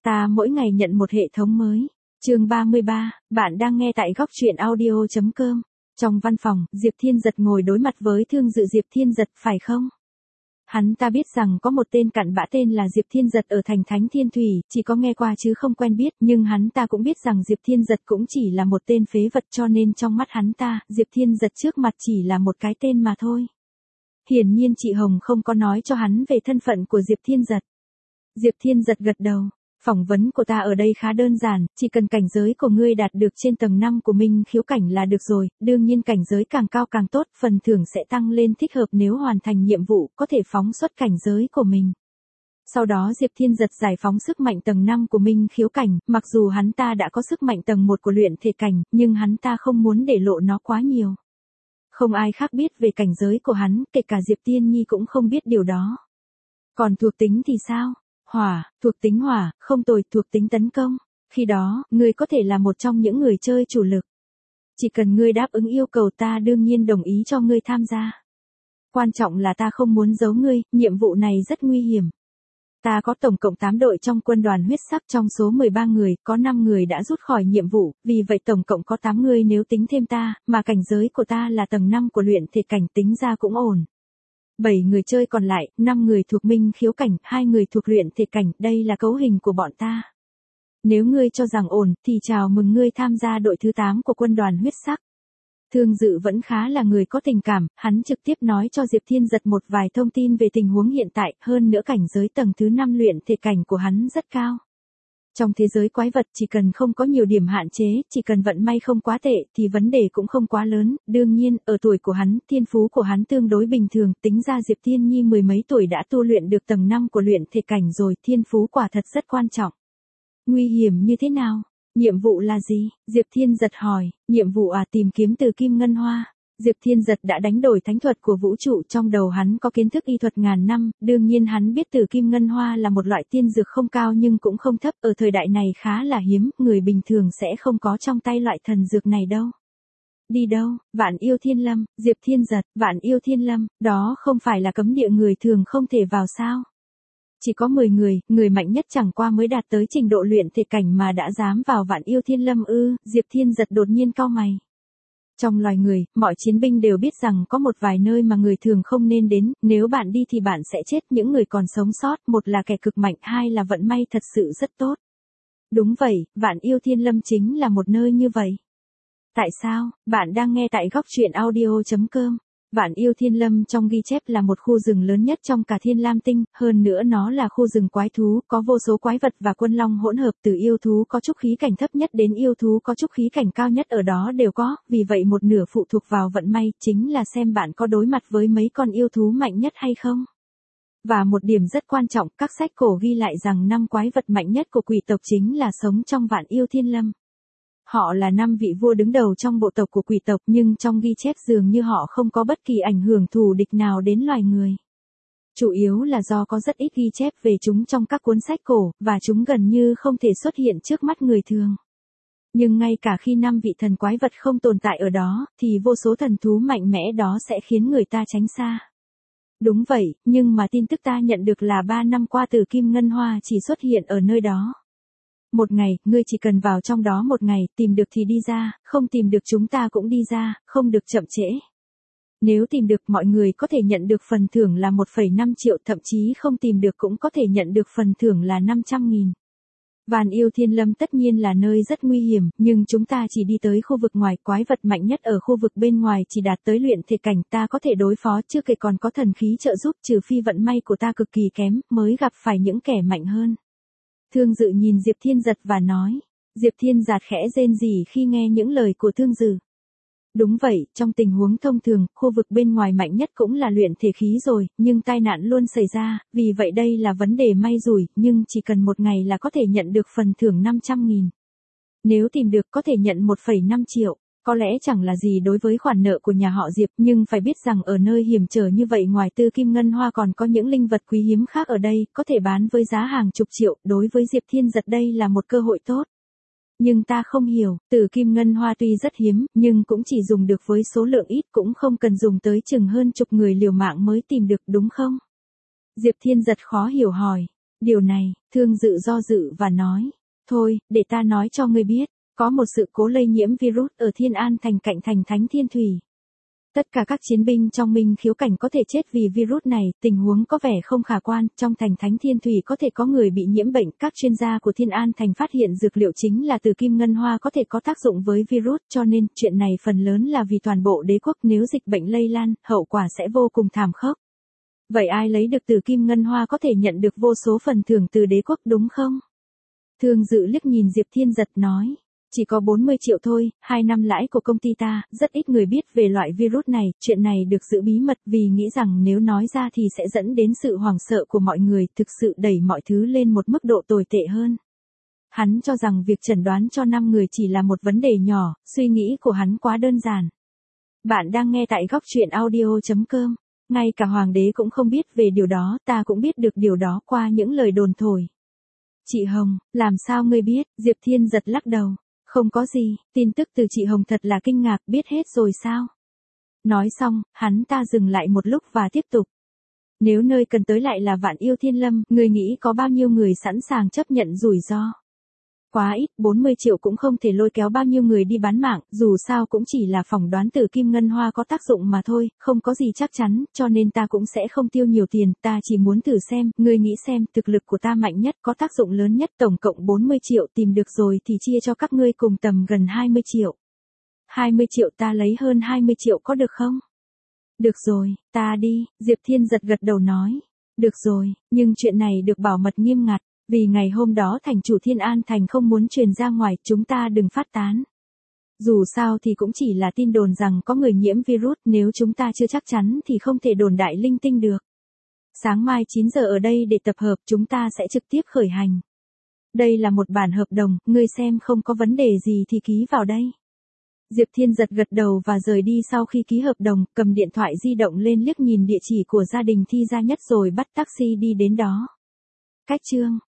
Ta mỗi ngày nhận một hệ thống mới. Chương 33, bạn đang nghe tại góc truyện audio.com. Trong văn phòng, Diệp Thiên Giật ngồi đối mặt với Thương Dự. Diệp Thiên Giật, phải không? Hắn ta biết rằng có một tên cặn bã tên là Diệp Thiên Giật ở thành Thánh Thiên Thủy, chỉ có nghe qua chứ không quen biết, nhưng hắn ta cũng biết rằng Diệp Thiên Giật cũng chỉ là một tên phế vật, cho nên trong mắt hắn ta, Diệp Thiên Giật trước mặt chỉ là một cái tên mà thôi. Hiển nhiên chị Hồng không có nói cho hắn về thân phận của Diệp Thiên Giật. Diệp Thiên Giật gật đầu. Phỏng vấn của ta ở đây khá đơn giản, chỉ cần cảnh giới của ngươi đạt được trên tầng 5 của Minh Khiếu Cảnh là được rồi, đương nhiên cảnh giới càng cao càng tốt, phần thưởng sẽ tăng lên thích hợp nếu hoàn thành nhiệm vụ, có thể phóng xuất cảnh giới của mình. Sau đó Diệp Thiên Giật giải phóng sức mạnh tầng 5 của Minh Khiếu Cảnh, mặc dù hắn ta đã có sức mạnh tầng 1 của luyện thể cảnh, nhưng hắn ta không muốn để lộ nó quá nhiều. Không ai khác biết về cảnh giới của hắn, kể cả Diệp Tiên Nhi cũng không biết điều đó. Còn thuộc tính thì sao? Hỏa, thuộc tính hỏa, không tồi, thuộc tính tấn công. Khi đó, ngươi có thể là một trong những người chơi chủ lực. Chỉ cần ngươi đáp ứng yêu cầu ta đương nhiên đồng ý cho ngươi tham gia. Quan trọng là ta không muốn giấu ngươi, nhiệm vụ này rất nguy hiểm. Ta có tổng cộng 8 đội trong quân đoàn huyết sắc, trong số 13 người, có 5 người đã rút khỏi nhiệm vụ, vì vậy tổng cộng có 8 người nếu tính thêm ta, mà cảnh giới của ta là tầng 5 của luyện thể cảnh, tính ra cũng ổn. 7 người chơi còn lại, 5 người thuộc Minh Khiếu Cảnh, 2 người thuộc luyện thể cảnh, đây là cấu hình của bọn ta. Nếu ngươi cho rằng ổn, thì chào mừng ngươi tham gia đội thứ 8 của quân đoàn huyết sắc. Thương Dự vẫn khá là người có tình cảm, hắn trực tiếp nói cho Diệp Thiên Giật một vài thông tin về tình huống hiện tại, hơn nữa cảnh giới tầng thứ 5 luyện thể cảnh của hắn rất cao. Trong thế giới quái vật chỉ cần không có nhiều điểm hạn chế, chỉ cần vận may không quá tệ thì vấn đề cũng không quá lớn, đương nhiên, ở tuổi của hắn, thiên phú của hắn tương đối bình thường, tính ra Diệp Tiên Nhi mười mấy tuổi đã tu luyện được tầng 5 của luyện thể cảnh rồi, thiên phú quả thật rất quan trọng. Nguy hiểm như thế nào? Nhiệm vụ là gì? Diệp Thiên Giật hỏi. Nhiệm vụ tìm kiếm từ kim ngân hoa. Diệp Thiên Giật đã đánh đổi thánh thuật của vũ trụ, trong đầu hắn có kiến thức y thuật ngàn năm, đương nhiên hắn biết từ kim ngân hoa là một loại tiên dược không cao nhưng cũng không thấp, ở thời đại này khá là hiếm, người bình thường sẽ không có trong tay loại thần dược này đâu. Đi đâu? Vạn Yêu Thiên Lâm. Diệp Thiên Giật, Vạn Yêu Thiên Lâm, đó không phải là cấm địa người thường không thể vào sao? Chỉ có 10 người, người mạnh nhất chẳng qua mới đạt tới trình độ luyện thể cảnh mà đã dám vào Vạn Yêu Thiên Lâm ư? Diệp Thiên Giật đột nhiên cau mày. Trong loài người, mọi chiến binh đều biết rằng có một vài nơi mà người thường không nên đến, nếu bạn đi thì bạn sẽ chết, những người còn sống sót, một là kẻ cực mạnh, hai là vận may thật sự rất tốt. Đúng vậy, Vạn Yêu Thiên Lâm chính là một nơi như vậy. Tại sao? Bạn đang nghe tại góc truyện audio.com. Vạn Yêu Thiên Lâm trong ghi chép là một khu rừng lớn nhất trong cả Thiên Lam Tinh, hơn nữa nó là khu rừng quái thú, có vô số quái vật và quân long hỗn hợp, từ yêu thú có trúc khí cảnh thấp nhất đến yêu thú có trúc khí cảnh cao nhất ở đó đều có, vì vậy một nửa phụ thuộc vào vận may, chính là xem bạn có đối mặt với mấy con yêu thú mạnh nhất hay không. Và một điểm rất quan trọng, các sách cổ ghi lại rằng 5 quái vật mạnh nhất của quỷ tộc chính là sống trong Vạn Yêu Thiên Lâm. Họ là 5 vị vua đứng đầu trong bộ tộc của quỷ tộc, nhưng trong ghi chép dường như họ không có bất kỳ ảnh hưởng thù địch nào đến loài người. Chủ yếu là do có rất ít ghi chép về chúng trong các cuốn sách cổ, và chúng gần như không thể xuất hiện trước mắt người thường. Nhưng ngay cả khi 5 vị thần quái vật không tồn tại ở đó, thì vô số thần thú mạnh mẽ đó sẽ khiến người ta tránh xa. Đúng vậy, nhưng mà tin tức ta nhận được là 3 năm qua từ kim ngân hoa chỉ xuất hiện ở nơi đó. Một ngày, ngươi chỉ cần vào trong đó một ngày, tìm được thì đi ra, không tìm được chúng ta cũng đi ra, không được chậm trễ. Nếu tìm được, mọi người có thể nhận được phần thưởng là 1,5 triệu, thậm chí không tìm được cũng có thể nhận được phần thưởng là 500.000. Vạn Yêu Thiên Lâm tất nhiên là nơi rất nguy hiểm, nhưng chúng ta chỉ đi tới khu vực ngoài, quái vật mạnh nhất ở khu vực bên ngoài chỉ đạt tới luyện thể cảnh, ta có thể đối phó, chưa kể còn có thần khí trợ giúp, trừ phi vận may của ta cực kỳ kém, mới gặp phải những kẻ mạnh hơn. Thương Dự nhìn Diệp Thiên Giật và nói. Diệp Thiên Giật khẽ rên rỉ khi nghe những lời của Thương Dự. Đúng vậy, trong tình huống thông thường, khu vực bên ngoài mạnh nhất cũng là luyện thể khí rồi, nhưng tai nạn luôn xảy ra, vì vậy đây là vấn đề may rủi, nhưng chỉ cần một ngày là có thể nhận được phần thưởng 500.000. Nếu tìm được có thể nhận 1,5 triệu. Có lẽ chẳng là gì đối với khoản nợ của nhà họ Diệp, nhưng phải biết rằng ở nơi hiểm trở như vậy ngoài tư kim ngân hoa còn có những linh vật quý hiếm khác ở đây, có thể bán với giá hàng chục triệu, đối với Diệp Thiên Giật đây là một cơ hội tốt. Nhưng ta không hiểu, tử kim ngân hoa tuy rất hiếm, nhưng cũng chỉ dùng được với số lượng ít, cũng không cần dùng tới chừng hơn chục người liều mạng mới tìm được, đúng không? Diệp Thiên Giật khó hiểu hỏi. Điều này, Thương Dự do dự và nói, thôi, để ta nói cho ngươi biết, có một sự cố lây nhiễm virus ở Thiên An Thành cạnh thành Thánh Thiên Thủy. Tất cả các chiến binh trong Minh Khiếu Cảnh có thể chết vì virus này, tình huống có vẻ không khả quan, trong thành Thánh Thiên Thủy có thể có người bị nhiễm bệnh, các chuyên gia của Thiên An Thành phát hiện dược liệu chính là từ kim ngân hoa có thể có tác dụng với virus, cho nên chuyện này phần lớn là vì toàn bộ đế quốc, nếu dịch bệnh lây lan, hậu quả sẽ vô cùng thảm khốc. Vậy ai lấy được từ kim ngân hoa có thể nhận được vô số phần thưởng từ đế quốc đúng không? Thương Dự liếc nhìn Diệp Thiên Giật nói. Chỉ có 40 triệu thôi, 2 năm lãi của công ty ta, rất ít người biết về loại virus này, chuyện này được giữ bí mật vì nghĩ rằng nếu nói ra thì sẽ dẫn đến sự hoảng sợ của mọi người, thực sự đẩy mọi thứ lên một mức độ tồi tệ hơn. Hắn cho rằng việc chẩn đoán cho 5 người chỉ là một vấn đề nhỏ, suy nghĩ của hắn quá đơn giản. Bạn đang nghe tại góc truyện audio.com. Ngay cả hoàng đế cũng không biết về điều đó, ta cũng biết được điều đó qua những lời đồn thổi. Chị Hồng, làm sao ngươi biết? Diệp Thiên Giật lắc đầu. Không có gì, tin tức từ chị Hồng thật là kinh ngạc, biết hết rồi sao? Nói xong, hắn ta dừng lại một lúc và tiếp tục. Nếu nơi cần tới lại là Vạn Yêu Thiên Lâm, ngươi nghĩ có bao nhiêu người sẵn sàng chấp nhận rủi ro? Quá ít, 40 triệu cũng không thể lôi kéo bao nhiêu người đi bán mạng, dù sao cũng chỉ là phỏng đoán từ kim ngân hoa có tác dụng mà thôi, không có gì chắc chắn, cho nên ta cũng sẽ không tiêu nhiều tiền, ta chỉ muốn thử xem, ngươi nghĩ xem, thực lực của ta mạnh nhất, có tác dụng lớn nhất, tổng cộng 40 triệu tìm được rồi thì chia cho các ngươi cùng tầm gần 20 triệu. 20 triệu ta lấy hơn 20 triệu có được không? Được rồi, ta đi, Diệp Thiên Giật gật đầu nói. Được rồi, nhưng chuyện này được bảo mật nghiêm ngặt. Vì ngày hôm đó thành chủ Thiên An Thành không muốn truyền ra ngoài, chúng ta đừng phát tán. Dù sao thì cũng chỉ là tin đồn rằng có người nhiễm virus, nếu chúng ta chưa chắc chắn thì không thể đồn đại linh tinh được. Sáng mai 9 giờ ở đây để tập hợp, chúng ta sẽ trực tiếp khởi hành. Đây là một bản hợp đồng, ngươi xem không có vấn đề gì thì ký vào đây. Diệp Thiên Giật gật đầu và rời đi sau khi ký hợp đồng, cầm điện thoại di động lên liếc nhìn địa chỉ của gia đình Thi Gia Nhất rồi bắt taxi đi đến đó. Cách chương